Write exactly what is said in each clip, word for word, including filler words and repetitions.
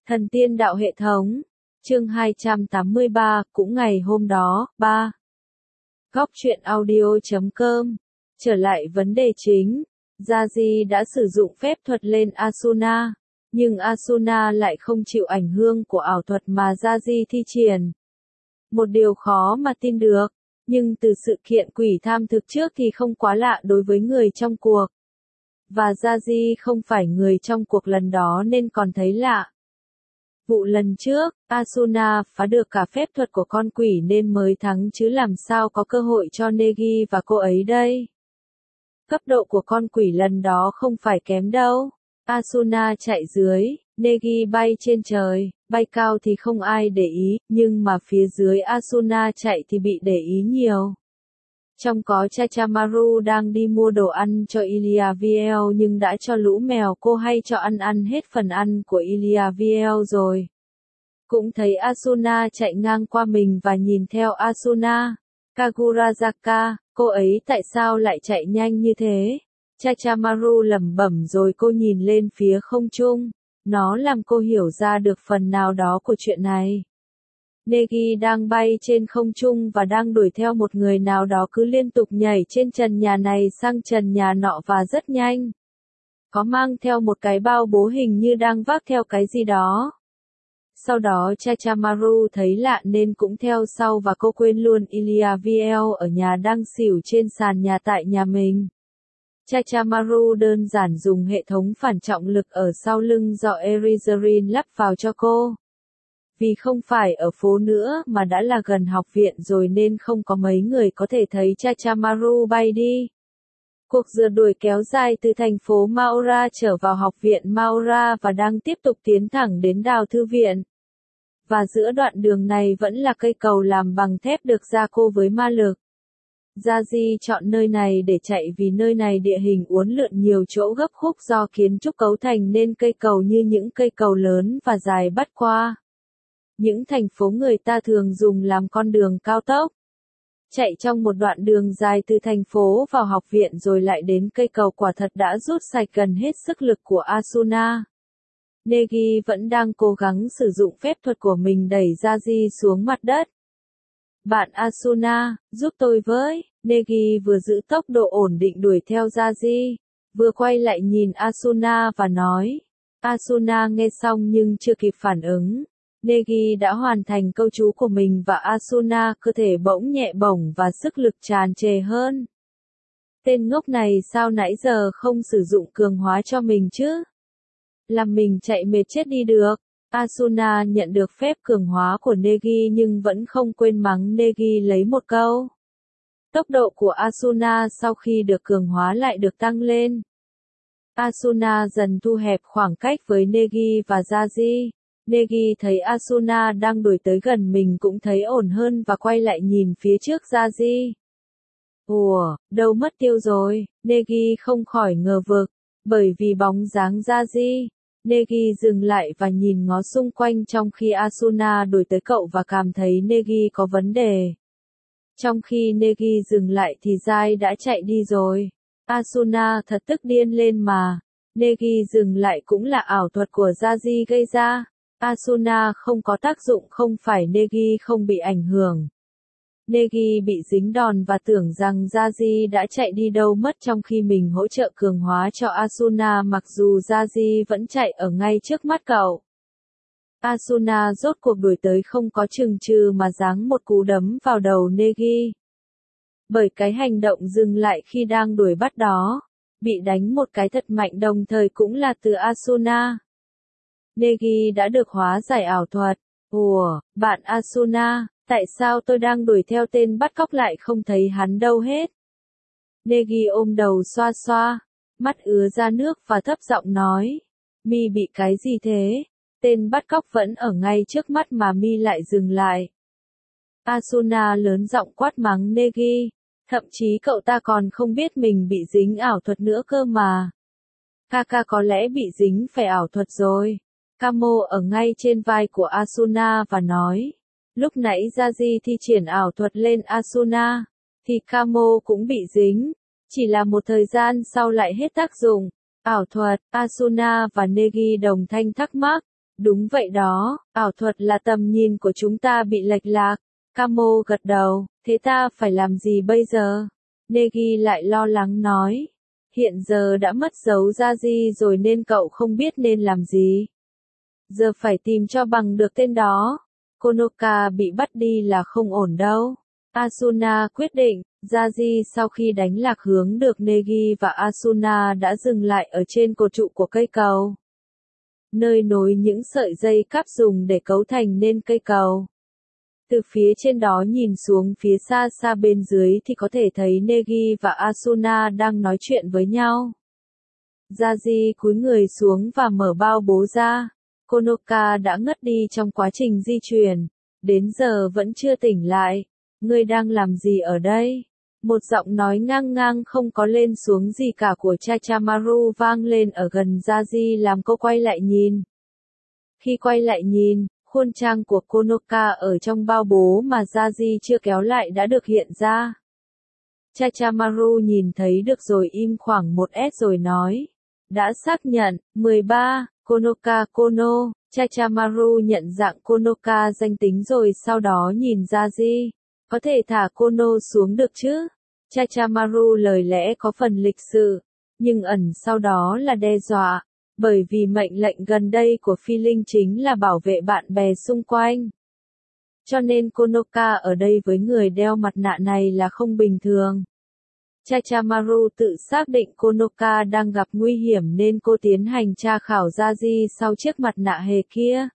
Thần tiên đạo hệ thống. Chương hai trăm tám mươi ba, cũng ngày hôm đó, ba. Góc truyện audio chấm com. Trở lại vấn đề chính, Gia-di đã sử dụng phép thuật lên Asuna, nhưng Asuna lại không chịu ảnh hưởng của ảo thuật mà Gia-di thi triển. Một điều khó mà tin được, nhưng từ sự kiện quỷ tham thực trước thì không quá lạ đối với người trong cuộc. Và Gia-di không phải người trong cuộc lần đó nên còn thấy lạ. Vụ lần trước, Asuna phá được cả phép thuật của con quỷ nên mới thắng chứ làm sao có cơ hội cho Negi và cô ấy đây. Cấp độ của con quỷ lần đó không phải kém đâu. Asuna chạy dưới, Negi bay trên trời, bay cao thì không ai để ý, nhưng mà phía dưới Asuna chạy thì bị để ý nhiều. Trong có Chachamaru đang đi mua đồ ăn cho Iliaviel nhưng đã cho lũ mèo cô hay cho ăn ăn hết phần ăn của Iliaviel rồi. Cũng thấy Asuna chạy ngang qua mình và nhìn theo Asuna. Kagurazaka, cô ấy tại sao lại chạy nhanh như thế? Chachamaru lẩm bẩm rồi cô nhìn lên phía không trung. Nó làm cô hiểu ra được phần nào đó của chuyện này. Negi đang bay trên không trung và đang đuổi theo một người nào đó cứ liên tục nhảy trên trần nhà này sang trần nhà nọ và rất nhanh. Có mang theo một cái bao bố hình như đang vác theo cái gì đó. Sau đó Chachamaru thấy lạ nên cũng theo sau và cô quên luôn Iliaviel ở nhà đang xỉu trên sàn nhà tại nhà mình. Chachamaru đơn giản dùng hệ thống phản trọng lực ở sau lưng do Erizarin lắp vào cho cô. Vì không phải ở phố nữa mà đã là gần học viện rồi nên không có mấy người có thể thấy Chachamaru bay đi. Cuộc rượt đuổi kéo dài từ thành phố Maura trở vào học viện Maura và đang tiếp tục tiến thẳng đến đào thư viện. Và giữa đoạn đường này vẫn là cây cầu làm bằng thép được gia cố với ma lực. Gia-di chọn nơi này để chạy vì nơi này địa hình uốn lượn nhiều chỗ gấp khúc do kiến trúc cấu thành nên cây cầu như những cây cầu lớn và dài bắt qua. Những thành phố người ta thường dùng làm con đường cao tốc. Chạy trong một đoạn đường dài từ thành phố vào học viện rồi lại đến cây cầu quả thật đã rút sạch gần hết sức lực của Asuna. Negi vẫn đang cố gắng sử dụng phép thuật của mình đẩy Gia-di xuống mặt đất. Bạn Asuna, giúp tôi với. Negi vừa giữ tốc độ ổn định đuổi theo Gia-di, vừa quay lại nhìn Asuna và nói. Asuna nghe xong nhưng chưa kịp phản ứng. Negi đã hoàn thành câu chú của mình và Asuna cơ thể bỗng nhẹ bổng và sức lực tràn trề hơn. Tên ngốc này sao nãy giờ không sử dụng cường hóa cho mình chứ? Làm mình chạy mệt chết đi được. Asuna nhận được phép cường hóa của Negi nhưng vẫn không quên mắng Negi lấy một câu. Tốc độ của Asuna sau khi được cường hóa lại được tăng lên. Asuna dần thu hẹp khoảng cách với Negi và Gia-di. Negi thấy Asuna đang đuổi tới gần mình cũng thấy ổn hơn và quay lại nhìn phía trước Gia-di. Ủa, đâu mất tiêu rồi? Negi không khỏi ngờ vực, bởi vì bóng dáng Gia-di. Negi dừng lại và nhìn ngó xung quanh trong khi Asuna đuổi tới cậu và cảm thấy Negi có vấn đề. Trong khi Negi dừng lại thì Jai đã chạy đi rồi. Asuna thật tức điên lên mà. Negi dừng lại cũng là ảo thuật của Gia-di gây ra. Asuna không có tác dụng không phải Negi không bị ảnh hưởng. Negi bị dính đòn và tưởng rằng Gia-di đã chạy đi đâu mất trong khi mình hỗ trợ cường hóa cho Asuna mặc dù Gia-di vẫn chạy ở ngay trước mắt cậu. Asuna rốt cuộc đuổi tới không có chừng chừ mà giáng một cú đấm vào đầu Negi. Bởi cái hành động dừng lại khi đang đuổi bắt đó, bị đánh một cái thật mạnh đồng thời cũng là từ Asuna. Negi đã được hóa giải ảo thuật. Ủa, bạn Asuna, tại sao tôi đang đuổi theo tên bắt cóc lại không thấy hắn đâu hết? Negi ôm đầu xoa xoa, mắt ứa ra nước và thấp giọng nói. Mi bị cái gì thế? Tên bắt cóc vẫn ở ngay trước mắt mà Mi lại dừng lại. Asuna lớn giọng quát mắng Negi. Thậm chí cậu ta còn không biết mình bị dính ảo thuật nữa cơ mà. Kaka có lẽ bị dính phải ảo thuật rồi. Kamo ở ngay trên vai của Asuna và nói. Lúc nãy Gia-di thi triển ảo thuật lên Asuna, thì Kamo cũng bị dính. Chỉ là một thời gian sau lại hết tác dụng. Ảo thuật, Asuna và Negi đồng thanh thắc mắc. Đúng vậy đó, ảo thuật là tầm nhìn của chúng ta bị lệch lạc. Camo gật đầu, thế ta phải làm gì bây giờ? Neji lại lo lắng nói. Hiện giờ đã mất dấu Gia-di rồi nên cậu không biết nên làm gì. Giờ phải tìm cho bằng được tên đó. Konoka bị bắt đi là không ổn đâu. Asuna quyết định, Gia-di sau khi đánh lạc hướng được Neji và Asuna đã dừng lại ở trên cột trụ của cây cầu. Nơi nối những sợi dây cáp dùng để cấu thành nên cây cầu. Từ phía trên đó nhìn xuống phía xa xa bên dưới thì có thể thấy Neji và Asuna đang nói chuyện với nhau. Gia-di cúi người xuống và mở bao bố ra. Konoka đã ngất đi trong quá trình di chuyển. Đến giờ vẫn chưa tỉnh lại. Ngươi đang làm gì ở đây? Một giọng nói ngang ngang không có lên xuống gì cả của Chachamaru vang lên ở gần Gia-di làm cô quay lại nhìn. Khi quay lại nhìn, khuôn trang của Konoka ở trong bao bố mà Gia-di chưa kéo lại đã được hiện ra. Chachamaru nhìn thấy được rồi im khoảng một s rồi nói. Đã xác nhận, mười ba, Konoka Kono. Chachamaru nhận dạng Konoka danh tính rồi sau đó nhìn Gia-di. Có thể thả Kono xuống được chứ? Chachamaru lời lẽ có phần lịch sự, nhưng ẩn sau đó là đe dọa. Bởi vì mệnh lệnh gần đây của Phi Linh chính là bảo vệ bạn bè xung quanh. Cho nên Konoka ở đây với người đeo mặt nạ này là không bình thường. Chachamaru tự xác định Konoka đang gặp nguy hiểm nên cô tiến hành tra khảo Gia-di sau chiếc mặt nạ hề kia.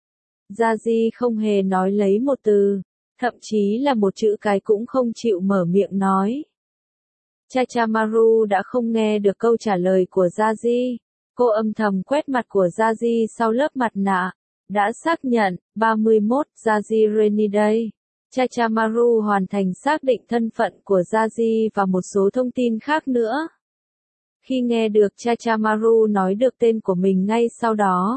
Gia-di không hề nói lấy một từ, thậm chí là một chữ cái cũng không chịu mở miệng nói. Chachamaru đã không nghe được câu trả lời của Gia-di. Cô âm thầm quét mặt của Gia-di sau lớp mặt nạ. Đã xác nhận, ba mươi mốt, Gia-di Reniday. Chachamaru hoàn thành xác định thân phận của Gia-di và một số thông tin khác nữa. Khi nghe được Chachamaru nói được tên của mình ngay sau đó,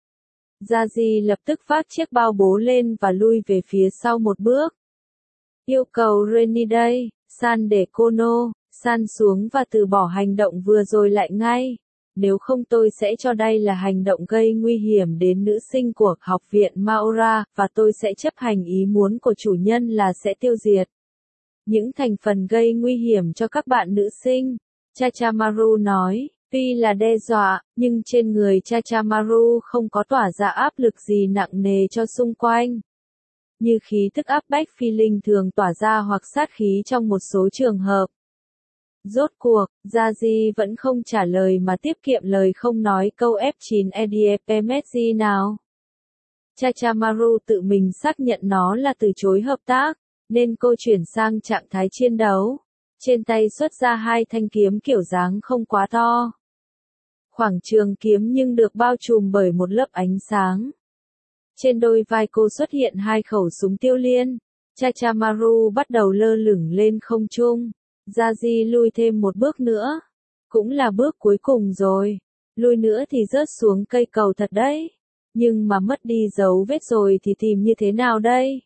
Gia-di lập tức vác chiếc bao bố lên và lui về phía sau một bước. Yêu cầu Reniday, san để Kono, san xuống và từ bỏ hành động vừa rồi lại ngay. Nếu không tôi sẽ cho đây là hành động gây nguy hiểm đến nữ sinh của học viện Maora, và tôi sẽ chấp hành ý muốn của chủ nhân là sẽ tiêu diệt những thành phần gây nguy hiểm cho các bạn nữ sinh. Chachamaru nói, tuy là đe dọa, nhưng trên người Chachamaru không có tỏa ra áp lực gì nặng nề cho xung quanh. Như khí tức áp bách phi linh thường tỏa ra hoặc sát khí trong một số trường hợp. Rốt cuộc, Gia-di vẫn không trả lời mà tiếp kiệm lời không nói câu F chín E D F M S G nào. Chachamaru tự mình xác nhận nó là từ chối hợp tác, nên cô chuyển sang trạng thái chiến đấu. Trên tay xuất ra hai thanh kiếm kiểu dáng không quá to. Khoảng trường kiếm nhưng được bao trùm bởi một lớp ánh sáng. Trên đôi vai cô xuất hiện hai khẩu súng tiêu liên. Chachamaru bắt đầu lơ lửng lên không trung. Gia-di lui thêm một bước nữa. Cũng là bước cuối cùng rồi. Lui nữa thì rớt xuống cây cầu thật đấy. Nhưng mà mất đi dấu vết rồi thì tìm như thế nào đây?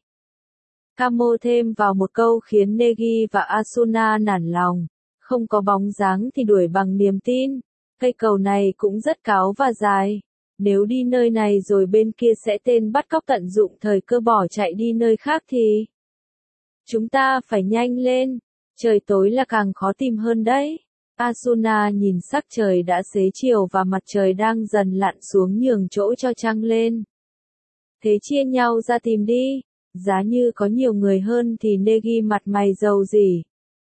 Kamo thêm vào một câu khiến Neji và Asuna nản lòng. Không có bóng dáng thì đuổi bằng niềm tin. Cây cầu này cũng rất cáo và dài. Nếu đi nơi này rồi bên kia sẽ tên bắt cóc tận dụng thời cơ bỏ chạy đi nơi khác thì... Chúng ta phải nhanh lên. Trời tối là càng khó tìm hơn đấy. Asuna nhìn sắc trời đã xế chiều và mặt trời đang dần lặn xuống nhường chỗ cho trăng lên. Thế chia nhau ra tìm đi. Giá như có nhiều người hơn thì Neji mặt mày dầu gì.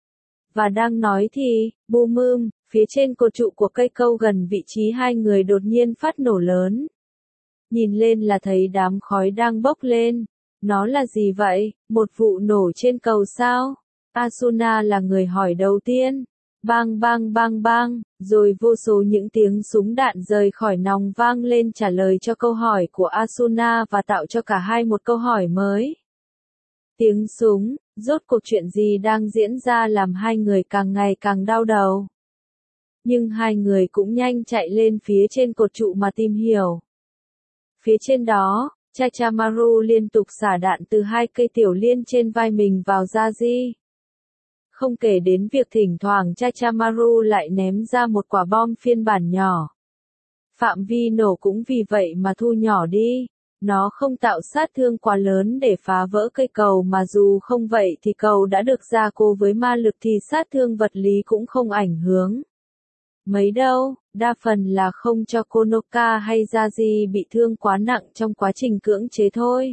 Và đang nói thì, bùm bùm, phía trên cột trụ của cây câu gần vị trí hai người đột nhiên phát nổ lớn. Nhìn lên là thấy đám khói đang bốc lên. Nó là gì vậy? Một vụ nổ trên cầu sao? Asuna là người hỏi đầu tiên. Bang bang bang bang, rồi vô số những tiếng súng đạn rời khỏi nòng vang lên trả lời cho câu hỏi của Asuna và tạo cho cả hai một câu hỏi mới. Tiếng súng, rốt cuộc chuyện gì đang diễn ra làm hai người càng ngày càng đau đầu. Nhưng hai người cũng nhanh chạy lên phía trên cột trụ mà tìm hiểu. Phía trên đó, Chachamaru liên tục xả đạn từ hai cây tiểu liên trên vai mình vào Gia-di. Không kể đến việc thỉnh thoảng Chachamaru lại ném ra một quả bom phiên bản nhỏ. Phạm vi nổ cũng vì vậy mà thu nhỏ đi. Nó không tạo sát thương quá lớn để phá vỡ cây cầu mà dù không vậy thì cầu đã được gia cố với ma lực thì sát thương vật lý cũng không ảnh hưởng mấy đâu, đa phần là không cho Konoka hay Yaji bị thương quá nặng trong quá trình cưỡng chế thôi.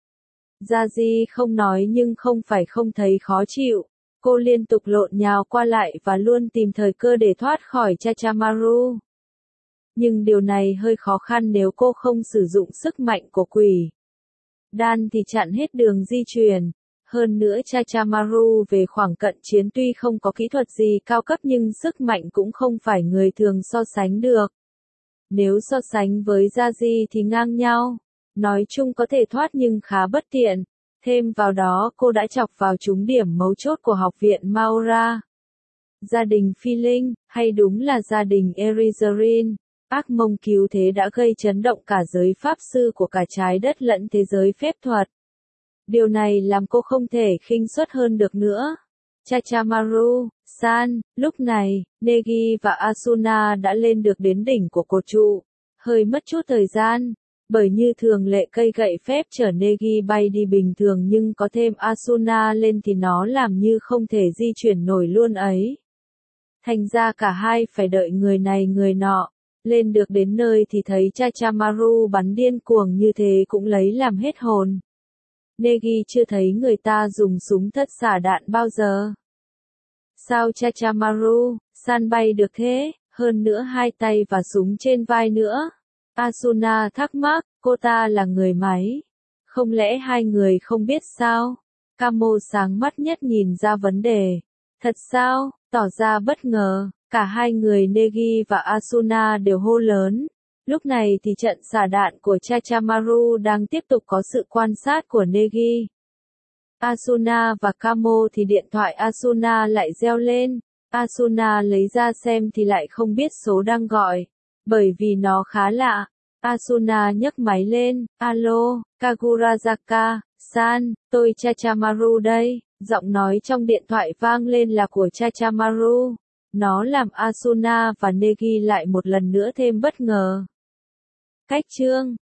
Yaji không nói nhưng không phải không thấy khó chịu, cô liên tục lộn nhào qua lại và luôn tìm thời cơ để thoát khỏi Chachamaru. Nhưng điều này hơi khó khăn nếu cô không sử dụng sức mạnh của quỷ đan thì chặn hết đường di chuyển. Hơn nữa Chachamaru về khoảng cận chiến tuy không có kỹ thuật gì cao cấp nhưng sức mạnh cũng không phải người thường so sánh được. Nếu so sánh với Yaji thì ngang nhau. Nói chung có thể thoát nhưng khá bất tiện. Thêm vào đó cô đã chọc vào trúng điểm mấu chốt của học viện Maura. Gia đình Phi Linh, hay đúng là gia đình Erizarin, ác mộng cứu thế đã gây chấn động cả giới pháp sư của cả trái đất lẫn thế giới phép thuật. Điều này làm cô không thể khinh suất hơn được nữa. Chachamaru, san, lúc này, Negi và Asuna đã lên được đến đỉnh của cột trụ. Hơi mất chút thời gian, bởi như thường lệ cây gậy phép chở Negi bay đi bình thường nhưng có thêm Asuna lên thì nó làm như không thể di chuyển nổi luôn ấy. Thành ra cả hai phải đợi người này người nọ. Lên được đến nơi thì thấy Chachamaru bắn điên cuồng như thế cũng lấy làm hết hồn. Negi chưa thấy người ta dùng súng thất xả đạn bao giờ. Sao Chachamaru, san bay được thế, hơn nữa hai tay và súng trên vai nữa. Asuna thắc mắc, cô ta là người máy. Không lẽ hai người không biết sao? Kamo sáng mắt nhất nhìn ra vấn đề. Thật sao, tỏ ra bất ngờ, cả hai người Negi và Asuna đều hô lớn. Lúc này thì trận xả đạn của Chachamaru đang tiếp tục có sự quan sát của Negi. Asuna và Kamo thì điện thoại Asuna lại reo lên. Asuna lấy ra xem thì lại không biết số đang gọi. Bởi vì nó khá lạ. Asuna nhấc máy lên. Alo, Kagurazaka, san, tôi Chachamaru đây. Giọng nói trong điện thoại vang lên là của Chachamaru. Nó làm Asuna và Negi lại một lần nữa thêm bất ngờ. Cách chương